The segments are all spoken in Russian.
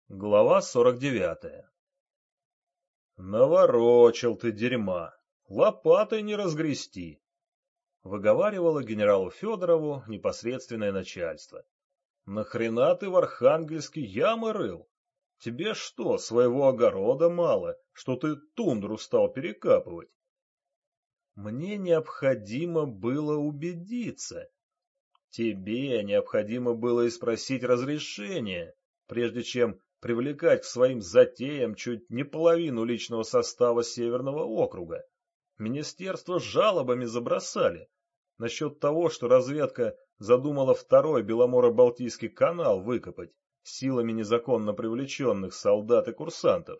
Глава 49. «Наворочил ты дерьма, лопатой не разгрести», — выговаривало генералу Федорову непосредственное начальство. «Нахрена ты в Архангельске ямы рыл? Тебе что, своего огорода мало, что ты тундру стал перекапывать?» Мне необходимо было убедиться. Тебе необходимо было и спросить разрешения, прежде чем привлекать к своим затеям чуть не половину личного состава Северного округа. Министерство с жалобами забросали насчет того, что разведка задумала второй Беломоро-Балтийский канал выкопать силами незаконно привлеченных солдат и курсантов.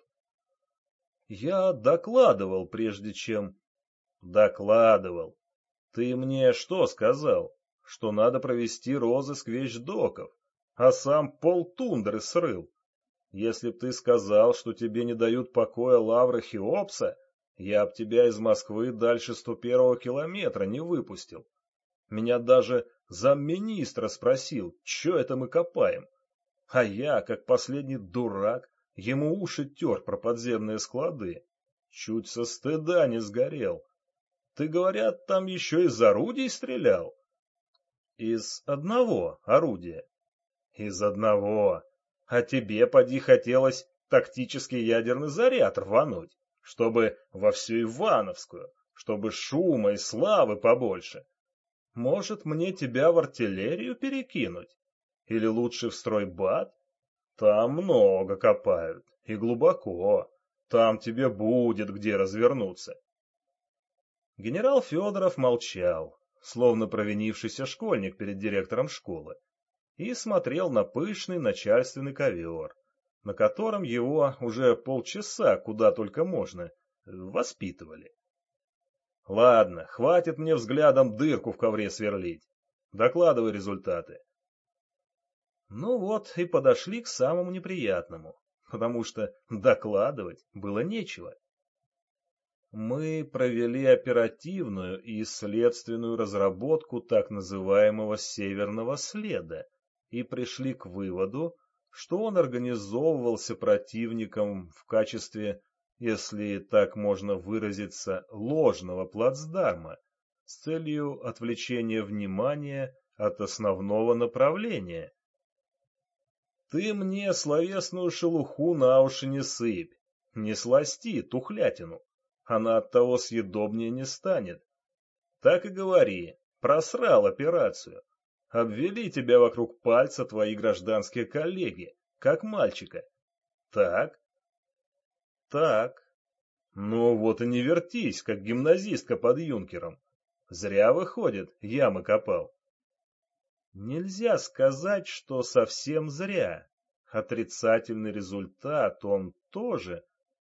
Я докладывал, прежде чем... Докладывал. Ты мне что сказал? Что надо провести розыск вещдоков, а сам полтундры срыл. Если б ты сказал, что тебе не дают покоя лавры Хеопса, я б тебя из Москвы дальше 101-го километра не выпустил. Меня даже замминистра спросил, что это мы копаем. А я, как последний дурак, ему уши тер про подземные склады. Чуть со стыда не сгорел. Ты, говорят, там еще из орудий стрелял? Из одного орудия. Из одного. А тебе, поди, хотелось тактический ядерный заряд рвануть, чтобы во всю Ивановскую, чтобы шума и славы побольше. Может, мне тебя в артиллерию перекинуть? Или лучше в стройбат? Там много копают, и глубоко. Там тебе будет где развернуться. Генерал Федоров молчал, словно провинившийся школьник перед директором школы, и смотрел на пышный начальственный ковер, на котором его уже полчаса, куда только можно, воспитывали. Ладно, хватит мне взглядом дырку в ковре сверлить. Докладывай результаты. Ну вот и подошли к самому неприятному, потому что докладывать было нечего. Мы провели оперативную и следственную разработку так называемого «северного следа» и пришли к выводу, что он организовывался противником в качестве, если так можно выразиться, ложного плацдарма с целью отвлечения внимания от основного направления. Ты мне словесную шелуху на уши не сыпь, не сласти тухлятину. Она оттого съедобнее не станет. Так и говори, просрал операцию. Обвели тебя вокруг пальца твои гражданские коллеги, как мальчика. Так? Так. Ну вот и не вертись, как гимназистка под юнкером. Зря, выходит, ямы копал. Нельзя сказать, что совсем зря. Отрицательный результат он тоже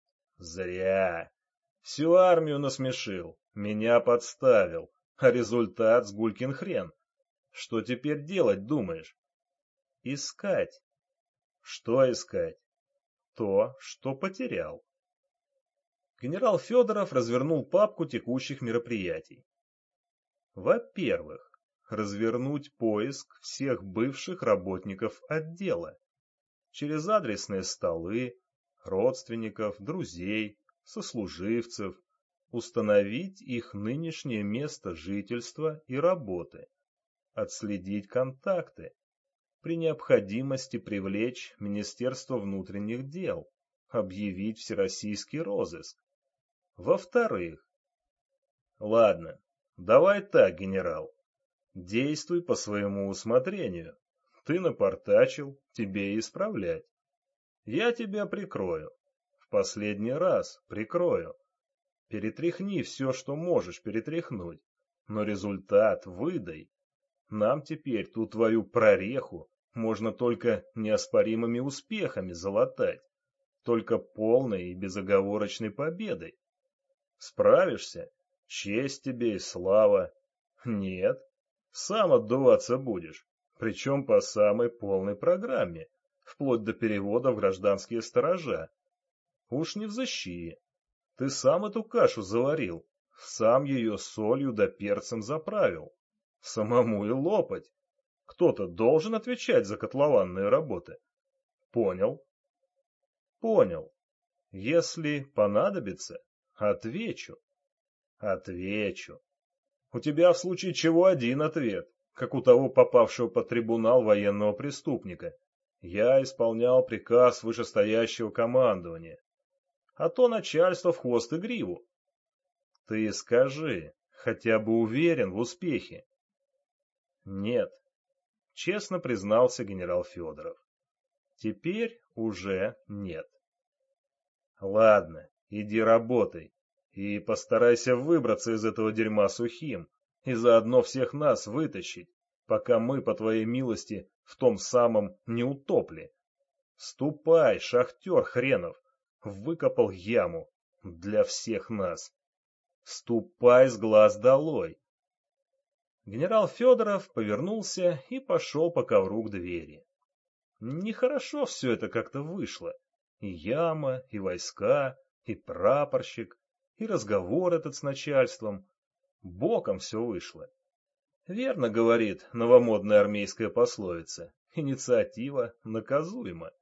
зря. Всю армию насмешил, меня подставил, а результат с гулькин хрен. Что теперь делать, думаешь? Искать. Что искать? То, что потерял. Генерал Федоров развернул папку текущих мероприятий. Во-первых, развернуть поиск всех бывших работников отдела. Через адресные столы, родственников, друзей, сослуживцев, установить их нынешнее место жительства и работы, отследить контакты, при необходимости привлечь Министерство внутренних дел, объявить всероссийский розыск. Во-вторых, ладно, давай так, генерал, действуй по своему усмотрению. Ты напортачил, тебе и исправлять. Я тебя прикрою. В последний раз прикрою. Перетряхни все, что можешь перетряхнуть, но результат выдай. Нам теперь ту твою прореху можно только неоспоримыми успехами залатать, только полной и безоговорочной победой. Справишься? Честь тебе и слава. Нет, сам отдуваться будешь, причем по самой полной программе, вплоть до перевода в гражданские сторожа. Уж не взыщи. Ты сам эту кашу заварил, сам ее солью да перцем заправил. Самому и лопать. Кто-то должен отвечать за котлованные работы. Понял? Понял. Если понадобится, отвечу. Отвечу. У тебя в случае чего один ответ, как у того попавшего под трибунал военного преступника. Я исполнял приказ вышестоящего командования. А то начальство в хвост и гриву. Ты скажи, хотя бы уверен в успехе? Нет, честно признался генерал Федоров. Теперь уже нет. Ладно, иди работай. И постарайся выбраться из этого дерьма сухим, и заодно всех нас вытащить, пока мы, по твоей милости, в том самом не утопли. Ступай, шахтер хренов, выкопал яму для всех нас. Ступай с глаз долой. Генерал Федоров повернулся и пошел по ковру к двери. Нехорошо все это как-то вышло. И яма, и войска, и прапорщик, и разговор этот с начальством. Боком все вышло. Верно говорит новомодная армейская пословица: инициатива наказуема.